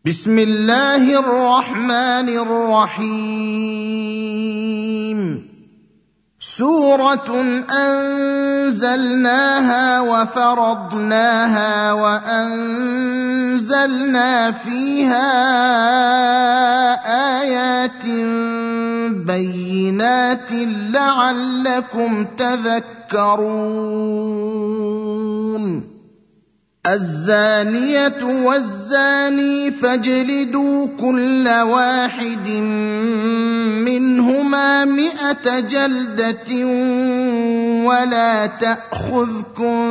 بسم الله الرحمن الرحيم. سورة أنزلناها وفرضناها وأنزلنا فيها آيات بينات لعلكم تذكرون. الزانية والزاني فاجلدوا كل واحد منهما 100 جلدة ولا تأخذكم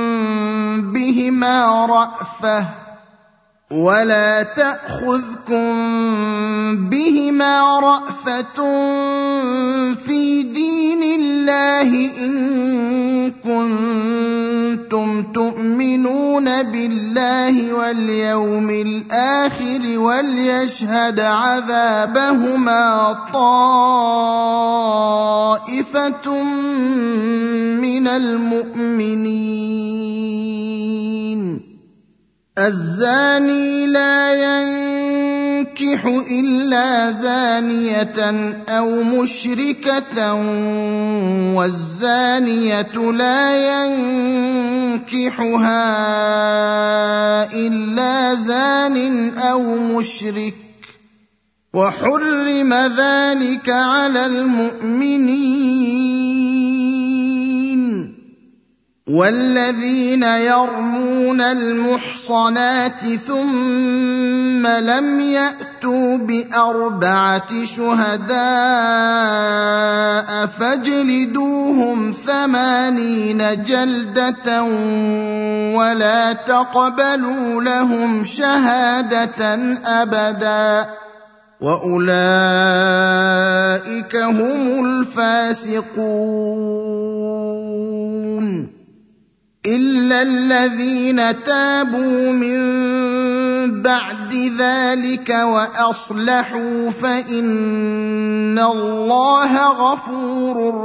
بهما رأفة في دين الله إن كنتم تؤمنون بالله واليوم الآخر وليشهد عذابهما طائفة من المؤمنين. الزاني لا ينكح إلا زانية أو مشركة والزانية لا ينكحها إلا زان أو مشرك وحرم ذلك على المؤمنين. والذين يرمون المحصنات ثم لم يأتوا ب4 شهداء فاجلدوهم 80 جلدة ولا تقبلوا لهم شهادة أبدا وأولئك هم الفاسقون. إلا الذين تابوا من بعد ذلك وأصلحوا فإن الله غفور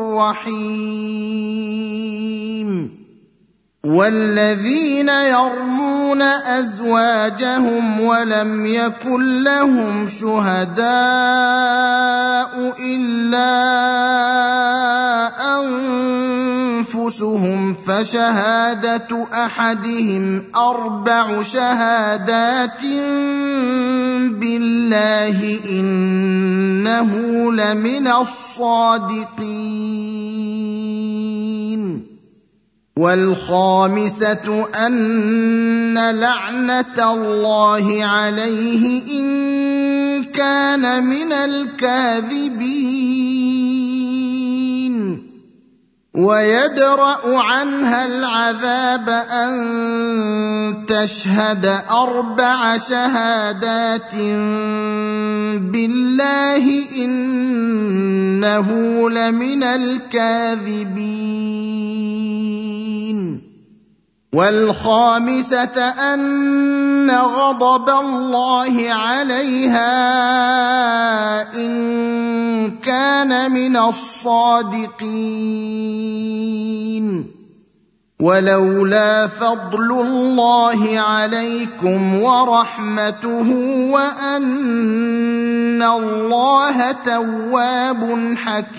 رحيم. والذين يرمون أزواجهم ولم يكن لهم شهداء إلا أنفسهم فشهادة أحدهم 4 شهادات بالله إنه لمن الصادقين. والخامسة أن لعنة الله عليه إن كان من الكاذبين. ويدرأ عنها العذاب أن تشهد 4 شهادات بالله إنه لمن الكاذبين. والخامسة أن غضب الله عليها إن كان من الصادقين. ولولا فضل الله عليكم ورحمته وأن الله تواب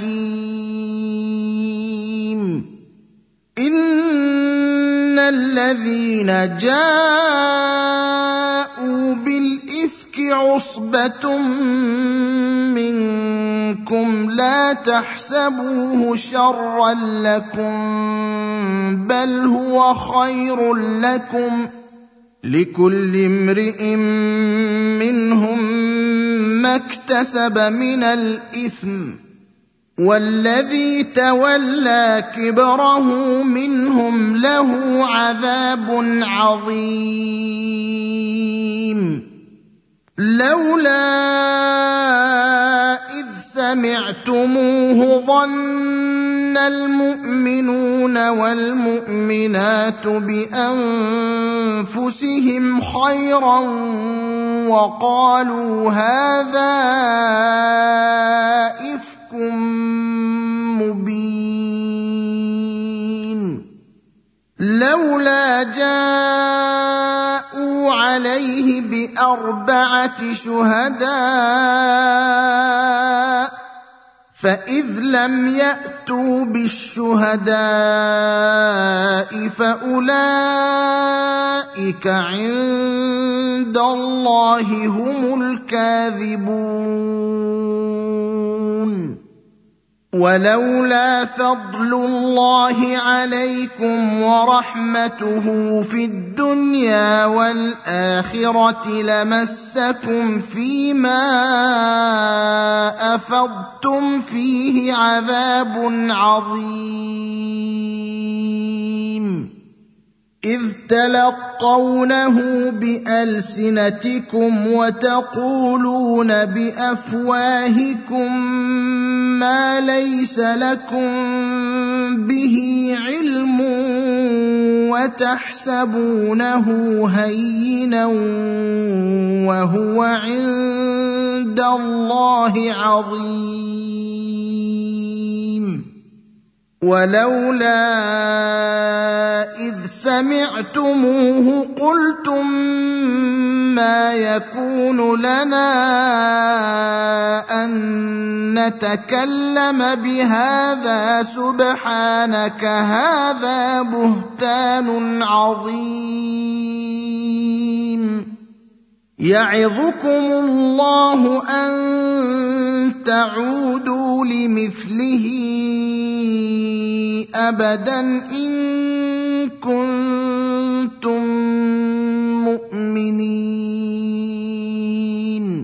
حكيم. إن الذين جاءوا بالإفك عصبة منكم لا تحسبوه شرا لكم بل هو خير لكم لكل امرئ منهم ما اكتسب من الإثم والذي تولى كبره منهم له عذاب عظيم. لولا إذ سمعتموه ظن المؤمنون والمؤمنات بأنفسهم خيرا وقالوا هذا إفك مبين. لولا جاءوا عليه ب4 شهداء، فإذ لم يأتوا بالشهداء فأولئك عند الله هم الكاذبون. ولولا فضل الله عليكم ورحمته في الدنيا والآخرة لمسكم فيما أفضتم فيه عذاب عظيم، إذ تلقونه بألسنتكم وتقولون بأفواهكم ما ليس لكم به علم وتحسبونه هينا وهو عند الله عظيم. ولولا إذ سمعتموه قلتم ما يكون لنا أن نتكلم بهذا سبحانك هذا بهتان عظيم. يعظكم الله أن تعودوا لمثله أبدا إن كنتم مؤمنين.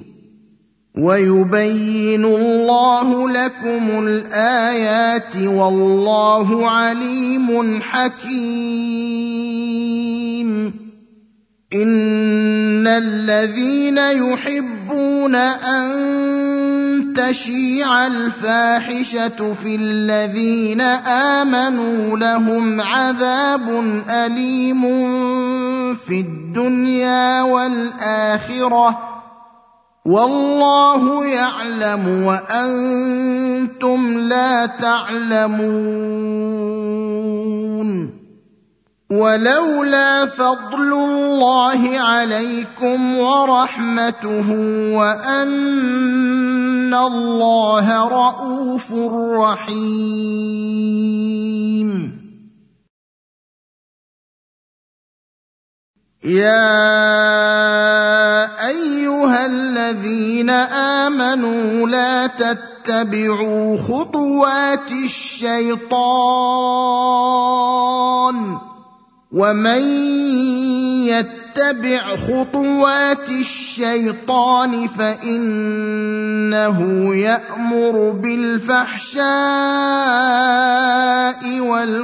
ويبين الله لكم الآيات والله عليم حكيم. إن الذين يحبون أن تشيع الفاحشة في الذين آمنوا لهم عذاب أليم في الدنيا والآخرة والله يعلم وأنتم لا تعلمون. ولولا فضل الله عليكم ورحمته وأن الله رءوف رحيم. يا أيها الذين آمنوا لا تتبعوا خطوات الشيطان، ومن يتبع خطوات الشيطان فإنه يأمر بالفحشاء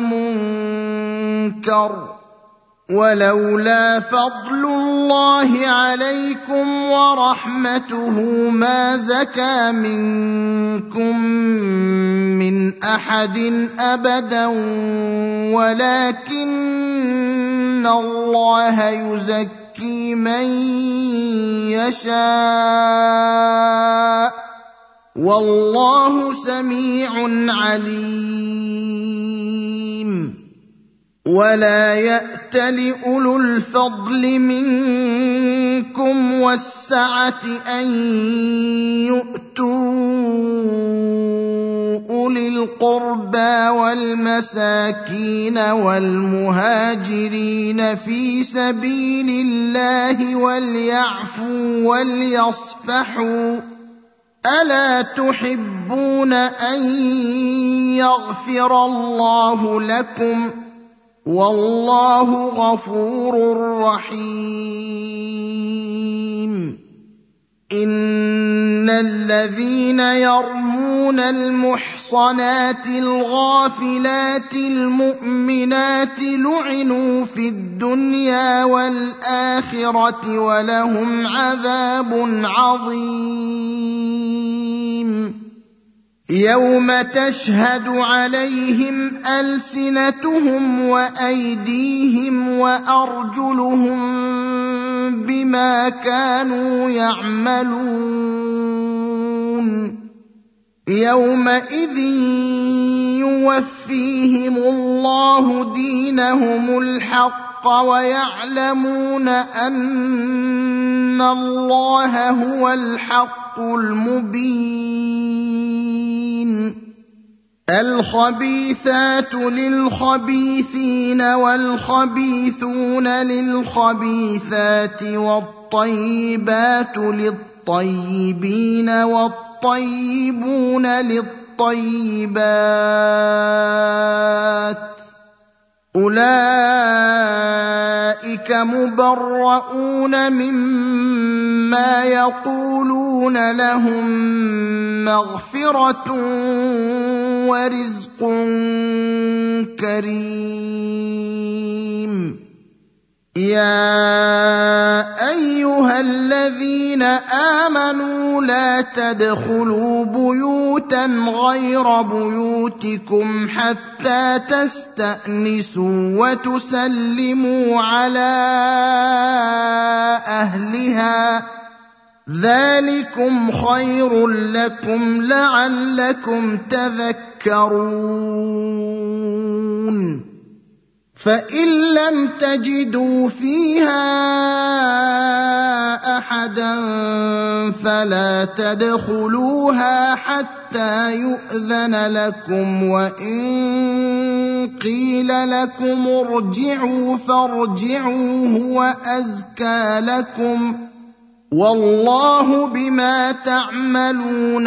والمنكر. ولولا فضل الله عليكم ورحمته ما زكى منكم من أحد أبدا ولكن الله يزكي من يشاء والله سميع عليم. ولا يأتل أولو الفضل منكم والسعة أن يؤتوا أولي القربى والمساكين والمهاجرين في سبيل الله وليعفوا وليصفحوا ألا تحبون أن يغفر الله لكم والله غفور رحيم. إن الذين يرمون المحصنات الغافلات المؤمنات لعنوا في الدنيا والآخرة ولهم عذاب عظيم. يوم تشهد عليهم ألسنتهم وأيديهم وأرجلهم بما كانوا يعملون. يومئذ يوفيهم الله دينهم الحق ويعلمون أن الله هو الحق المبين. الخبيثات للخبيثين والخبيثون للخبيثات والطيبات للطيبين والطيبون للطيبات، أولئك مبرؤون مما يقولون، لهم مغفرة ورزق كريم. يا أيها الذين آمنوا لا تدخلوا بيوتا غير بيوتكم حتى تستأنسوا وتسلموا على أهلها، ذلكم خير لكم لعلكم تذكرون. فإن لم تجدوا فيها أحدا فلا تدخلوها حتى يؤذن لكم، وإن قيل لكم ارجعوا فارجعوا هو أزكى لكم، والله بما تعملون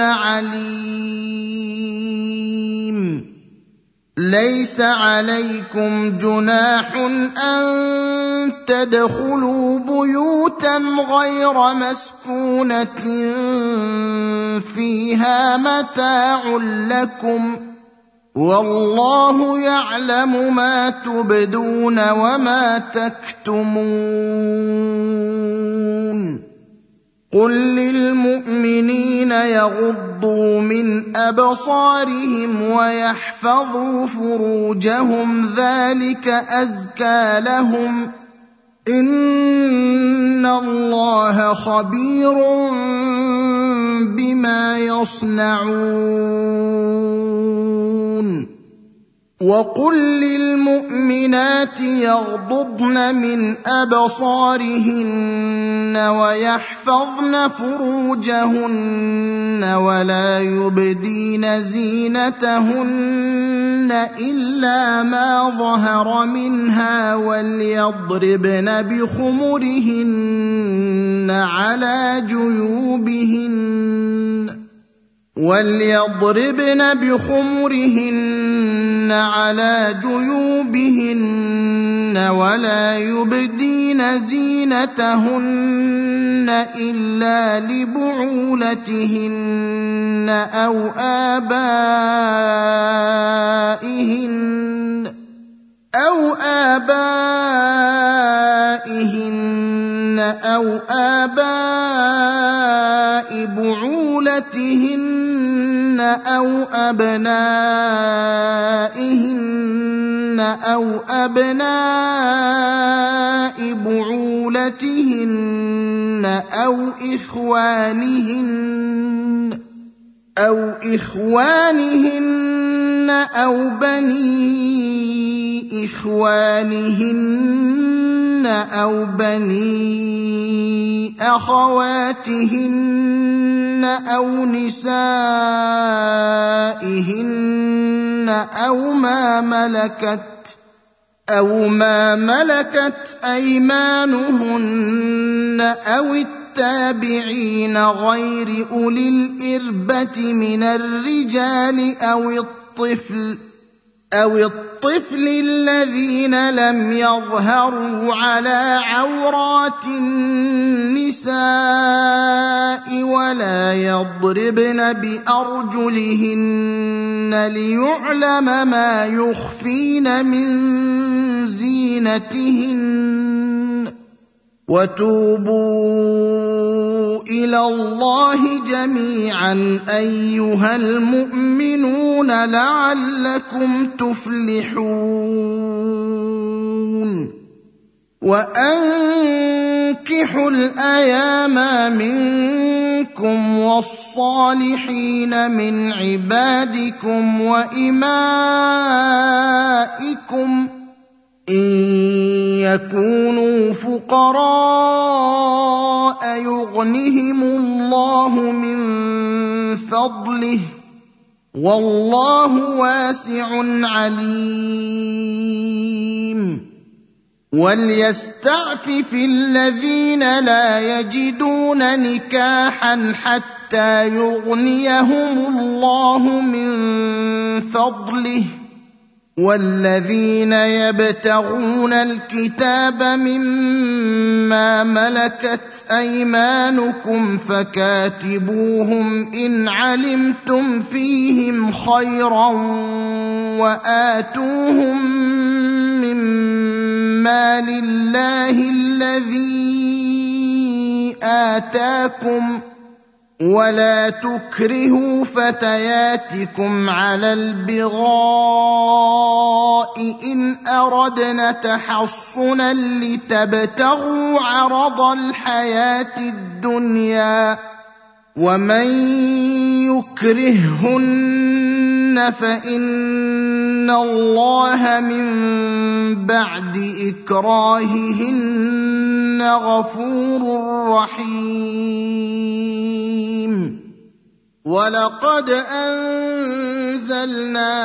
عليم. ليس عليكم جناح أن تدخلوا بيوتا غير مسكونة فيها متاع لكم، والله يعلم ما تبدون وما تكتمون. قل للمؤمنين يغضوا من أبصارهم ويحفظوا فروجهم، ذلك أزكى لهم، إن الله خبير بما يصنعون. وقل للمؤمنات يغضضن من أبصارهن ويحفظن فروجهن ولا يبدين زينتهن إلا ما ظهر منها، وليضربن بخمرهن على جيوبهن ولا يبدين زينتهن إلا لبعولتهن أو آبائهن أو آباء بعولتهن أو أبنائهن أو أبناء بعولتهن أو إخوانهن أو بني إخوانهن أو بني أخواتهن أو نسائهن أو ما ملكت أيمانهن أو التابعين غير أولي الإربة من الرجال أو الطفل الذين لم يظهروا على عورات النساء، ولا يضربن بأرجلهن ليعلم ما يخفين من زينتهن. وتوبوا إلى الله جميعا أيها المؤمنون لعلكم تفلحون. وأنكحوا الأيام منكم والصالحين من عبادكم وإمائكم إن يكونوا فقراء يغنهم الله من فضله والله واسع عليم وليستعفف الذين لا يجدون نكاحا حتى يغنيهم الله من فضله والذين يبتغون الكتاب مما ملكت أيمانكم فكاتبوهم إن علمتم فيهم خيرا وآتوهم مما لله الذي آتاكم ولا تكرهوا فتياتكم على البغاء إن أردنا تحصنا لتبتغوا عرض الحياة الدنيا ومن يكرههن فإن الله من بعد إكراههن غفور رحيم ولقد أنزلنا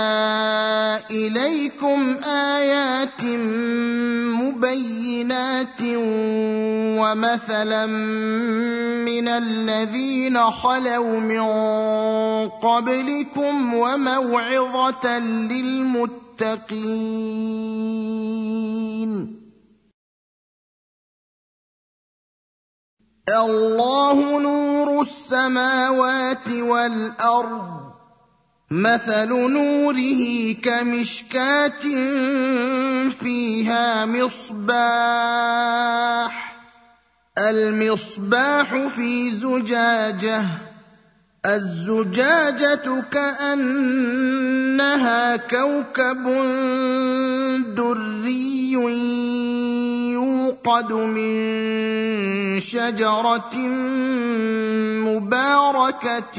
إليكم آيات مبينات ومثلا من الذين خلوا من قبلكم وموعظة للمتقين الله نور السماوات والأرض مثل نوره كمشكاة فيها مصباح المصباح في زجاجة الزجاجة كأنها كوكب دري يوقد من شجرة مباركة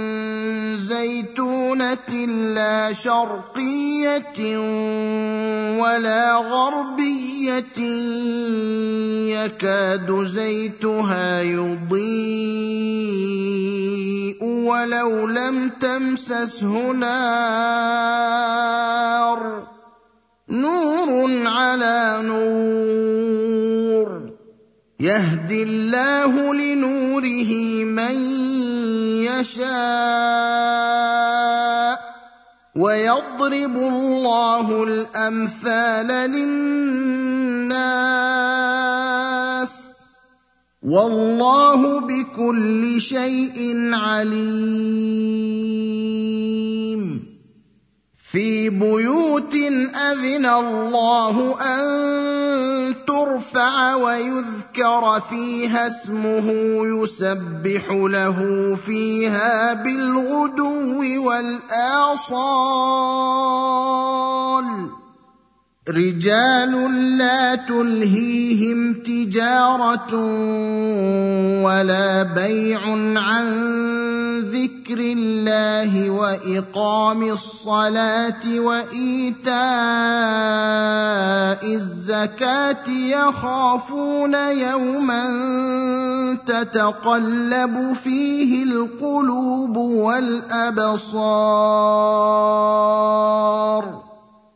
زيتونة لا شرقية ولا غربية يكاد زيتها يضيء ولو لم تمسسه نار نور على نور يهدي الله لنوره من يشاء ويضرب الله الأمثال للناس والله بكل شيء عليم في بيوت أذن الله أن ترفع ويذكر فيها اسمه يسبح له فيها بالغدو والآصال رجال لا تلهيهم تجارة ولا بيع عن ذكر الله وإقام الصلاة وإيتاء الزكاة يخافون يوما تتقلب فيه القلوب والأبصار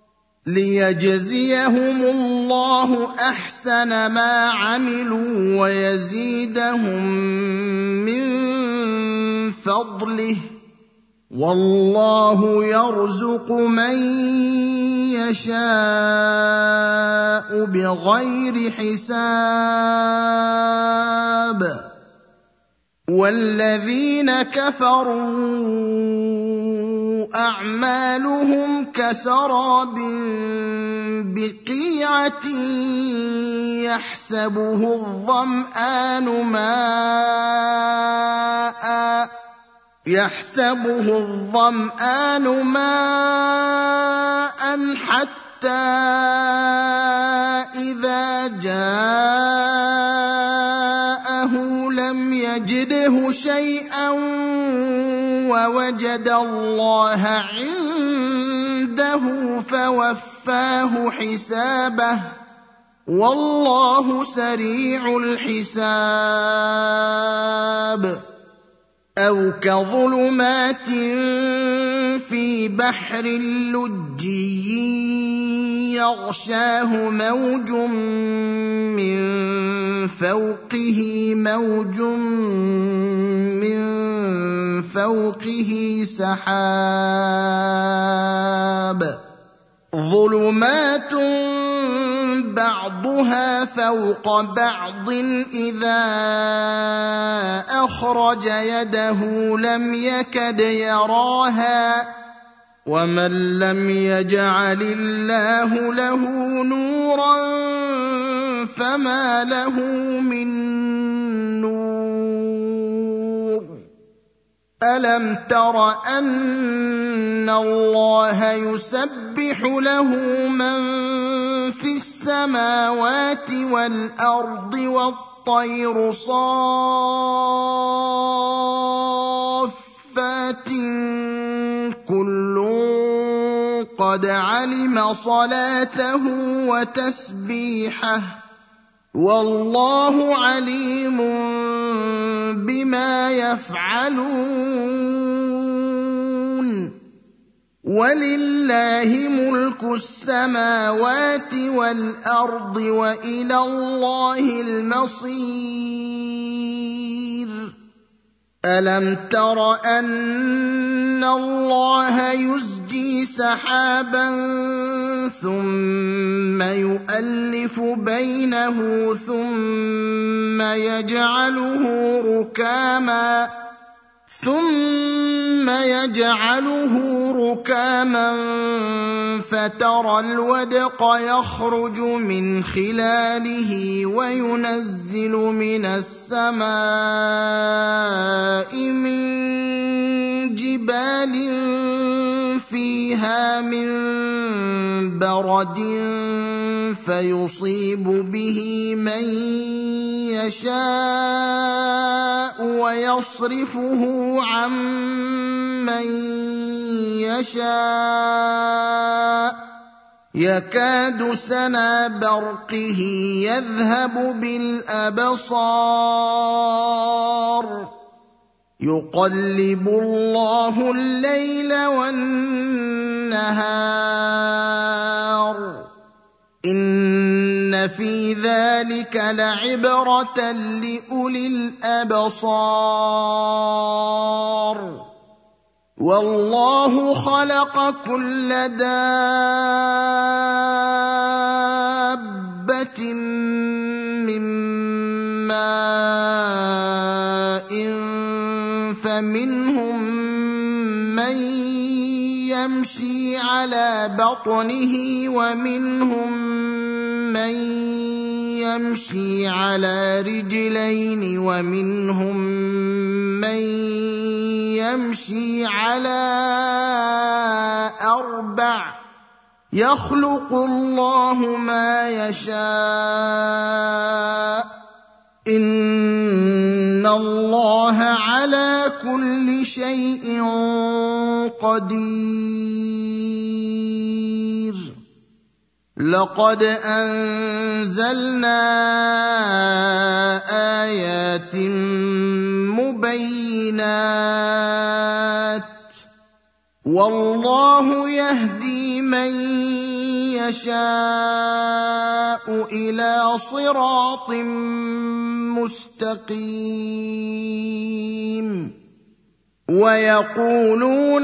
ليجزيهم الله أحسن ما عملوا ويزيدهم من فضله والله يرزق من يشاء بغير حساب والذين كفروا أعمالهم كسراب بقيعة يحسبه الظمآن ماء حتى إذا جاءه لم يجده شيئا ووجد الله عنده عنده فوفاه حسابه والله سريع الحساب أو كظلمات في بحر لجي يغشاه موج من فوقه موج من فوقه سحاب ظلمات بعضها فوق بعض إذا أخرج يده لم يكد يراها ومن لم يجعل الله له نورا فما له من نور ألم تر أن الله يسبح له من في السماوات والأرض والطير صافات كل قد علم صلاته وتسبيحه والله عليم بما يفعلون ولله ملك السماوات والأرض وإلى الله المصير ألم تر أن الله يزجي سحابا ثم يؤلف بينه ثم يجعله ركاما فترى الودق يخرج من خلاله وينزل من السماء من جبال فيها من برد فيصيب به من يشاء ويصرفه عن من يشاء يكاد سنا برقه يذهب بالأبصار يقلب الله الليل والنهار إن في ذلك لعبرة لأولي الأبصار والله خلق كل دابة من ماء فمنهم من يمشي على بطنه ومنهم من يمشي على رجلين ومنهم من يمشي على أربع يخلق الله ما يشاء إن الله على كل شيء قدير لقد أنزلنا آيات مبينات والله يهدي من يشاء إلى صراط مستقيم ويقولون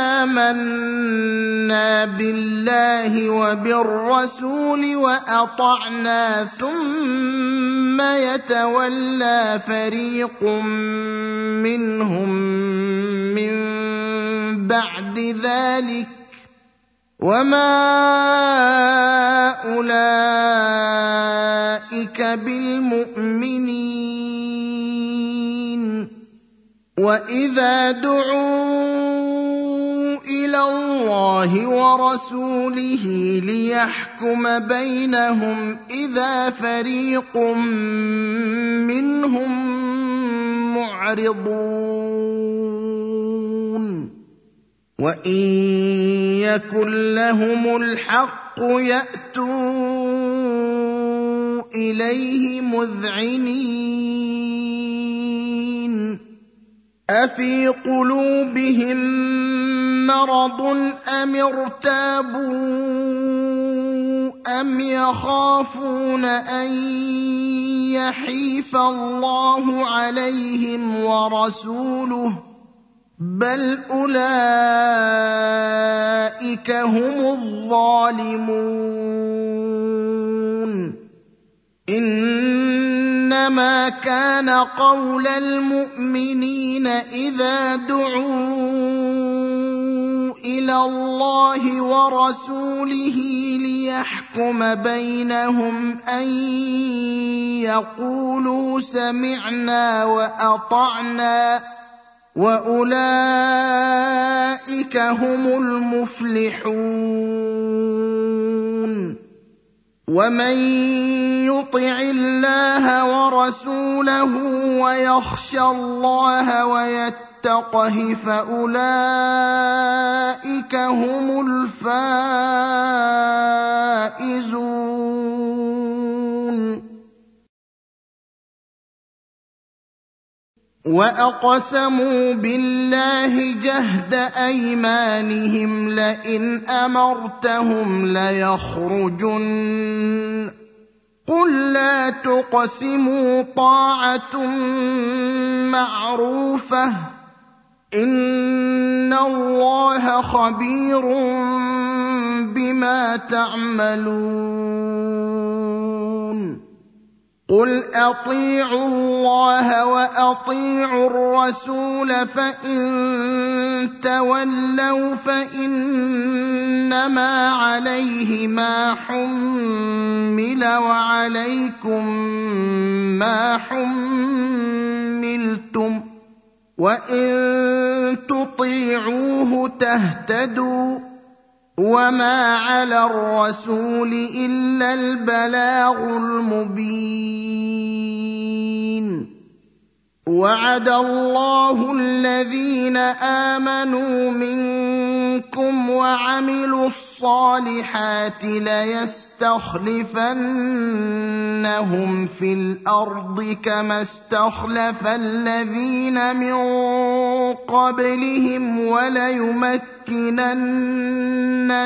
آمنا بالله وبالرسول وأطعنا ثم يتولى فريق منهم من بعد ذلك وما أولئك بالمؤمنين وإذا دعوا إلى الله ورسوله ليحكم بينهم إذا فريق منهم معرضون وإن يكن لهم الحق يأتوا إليه مذعنين أفي قلوبهم مرض أم ارتابوا أم يخافون أن يحيف الله عليهم ورسوله بل أولئك هم الظالمون إنما كان قول المؤمنين إذا دعوا إلى الله ورسوله ليحكم بينهم أن يقولوا سمعنا وأطعنا وأولئك هم المفلحون ومن يطع الله ورسوله ويخشى الله ويتقه فأولئك هم الفائزون وأقسموا بالله جهد أيمانهم لئن أمرتهم ليخرجن قل لا تقسموا طاعة معروفة إن الله خبير بما تعملون قل أطيعوا الله وأطيعوا الرسول فإن تولوا فإنما عليه ما حمل وعليكم ما حملتم وإن تطيعوه تهتدوا وما على الرسول إلا البلاغ المبين وعد الله الذين آمنوا منكم وعملوا الصالحات ليستخلفنهم في الأرض كما استخلف الذين من قبلهم وليمكنن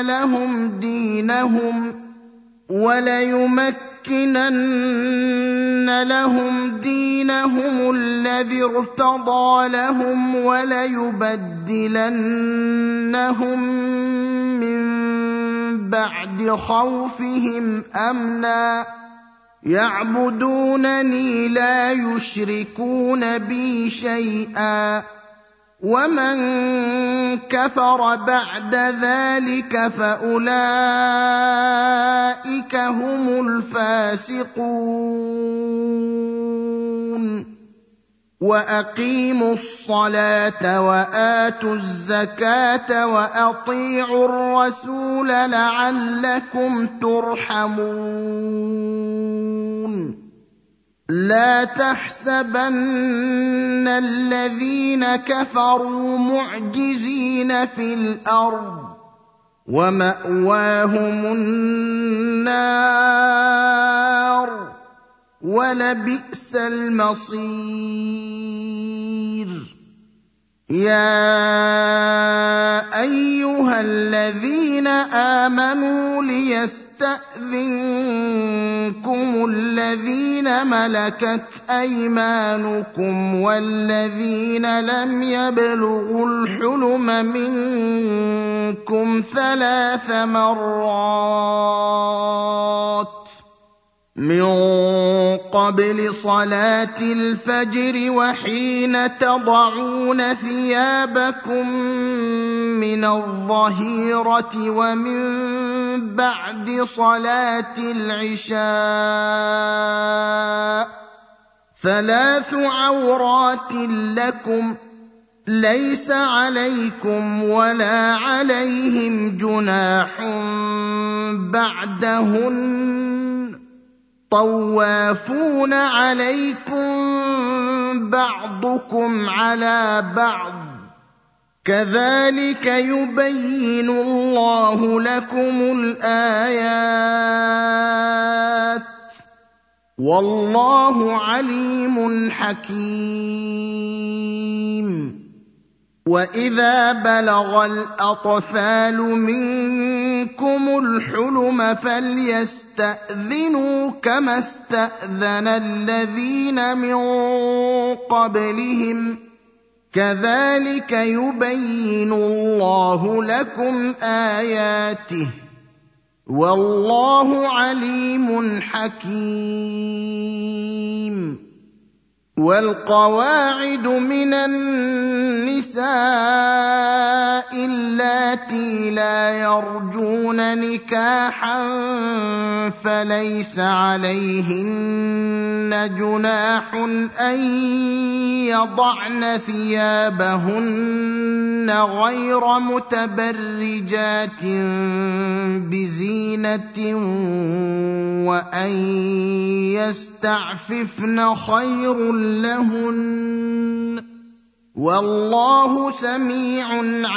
لهم دينهم الذي ارتضى لهم وليبدلنهم من بعد خوفهم أمنا يعبدونني لا يشركون بي شيئا ومن كفر بعد ذلك فأولئك هم الفاسقون وأقيموا الصلاة وآتوا الزكاة وأطيعوا الرسول لعلكم ترحمون لا تحسبن الذين كفروا معجزين في الأرض ومأواهم النار ولبئس المصير يا أيها الذين آمنوا ليستأذنكم الذين ملكت أيمانكم والذين لم يبلغوا الحلم منكم 3 مرات من قبل صلاة الفجر وحين تضعون ثيابكم من الظهيرة ومن بعد صلاة العشاء 3 عورات لكم ليس عليكم ولا عليهم جناح بعدهن طوافون عليكم بعضكم على بعض كذلك يبين الله لكم الآيات والله عليم حكيم وإذا بلغ الأطفال منكم الحلم فليستأذنوا كما استأذن الذين من قبلهم كذلك يبين الله لكم آياته والله عليم حكيم والقواعد من النساء اللاتي لا يرجون نكاحا فليس عليهن جناح أن يضعن ثيابهن غير متبرجات بزينة وأن يستعففن خير لهن والله سميع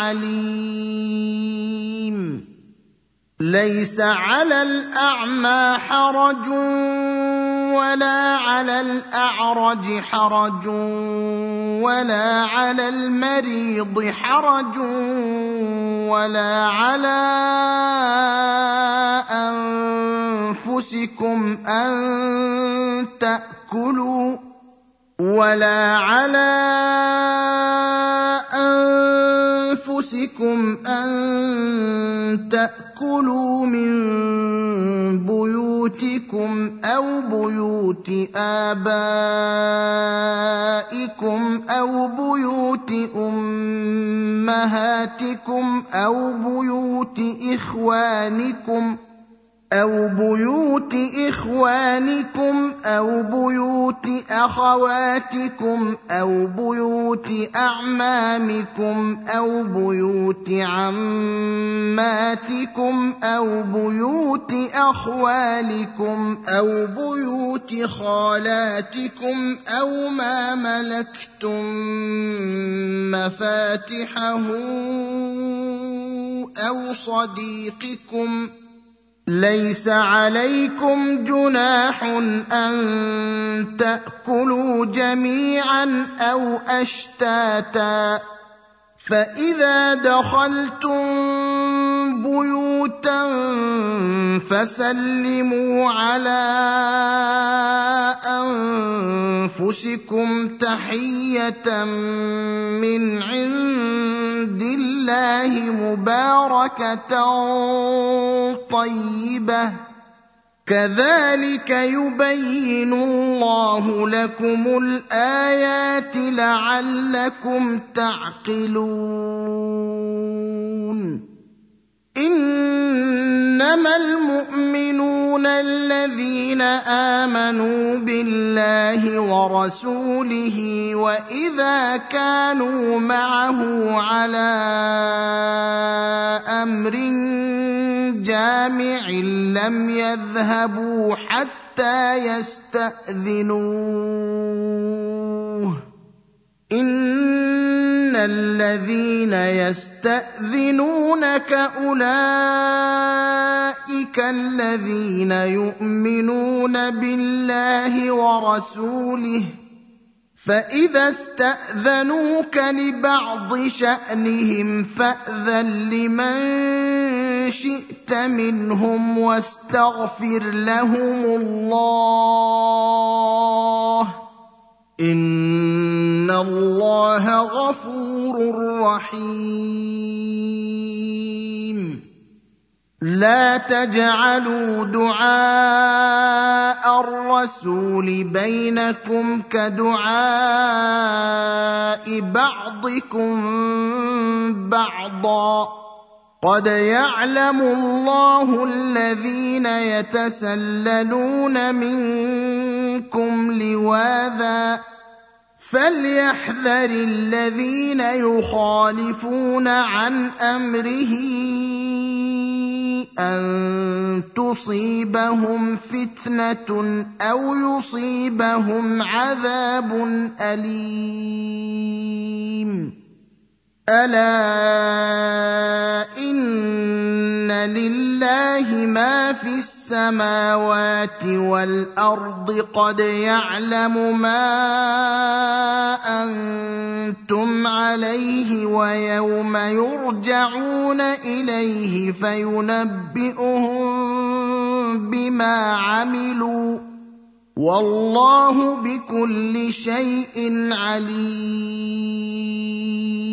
عليم ليس على الأعمى حرج ولا على الأعرج حرج ولا على المريض حرج ولا على أنفسكم أن تأكلوا من بيوتكم أو بيوت آبائكم أو بيوت أمهاتكم أو بيوت إخوانكم أو بيوت أخواتكم أو بيوت أعمامكم أو بيوت عماتكم أو بيوت أخوالكم أو بيوت خالاتكم أو ما ملكتم مفاتحه أو صديقكم ليس عليكم جناح أن تأكلوا جميعا أو أشتاتا فإذا دخلتم بيوتا فسلموا على أنفسكم تحية من عند الله مباركة طيبة كذلك يبين الله لكم الآيات لعلكم تعقلون إنما المؤمنون الذين آمنوا بالله ورسوله وإذا كانوا معه على أمر جامع لم يذهبوا حتى يستأذنوه إن الذين يستأذنونك أولئك الذين يؤمنون بالله ورسوله فإذا استأذنوك لبعض شأنهم فأذن لمن شئت منهم واستغفر لهم الله إن الله غفور رحيم لا تجعلوا دعاء الرسول بينكم كدعاء بعضكم بعضا قد يعلم الله الذين يتسللون منكم لواذا فليحذر الذين يخالفون عن أمره أن تصيبهم فتنة أو يصيبهم عذاب أليم ألا إن لله ما في السماوات والأرض قد يعلم ما أنتم عليه ويوم يرجعون إليه فينبئهم بما عملوا والله بكل شيء عليم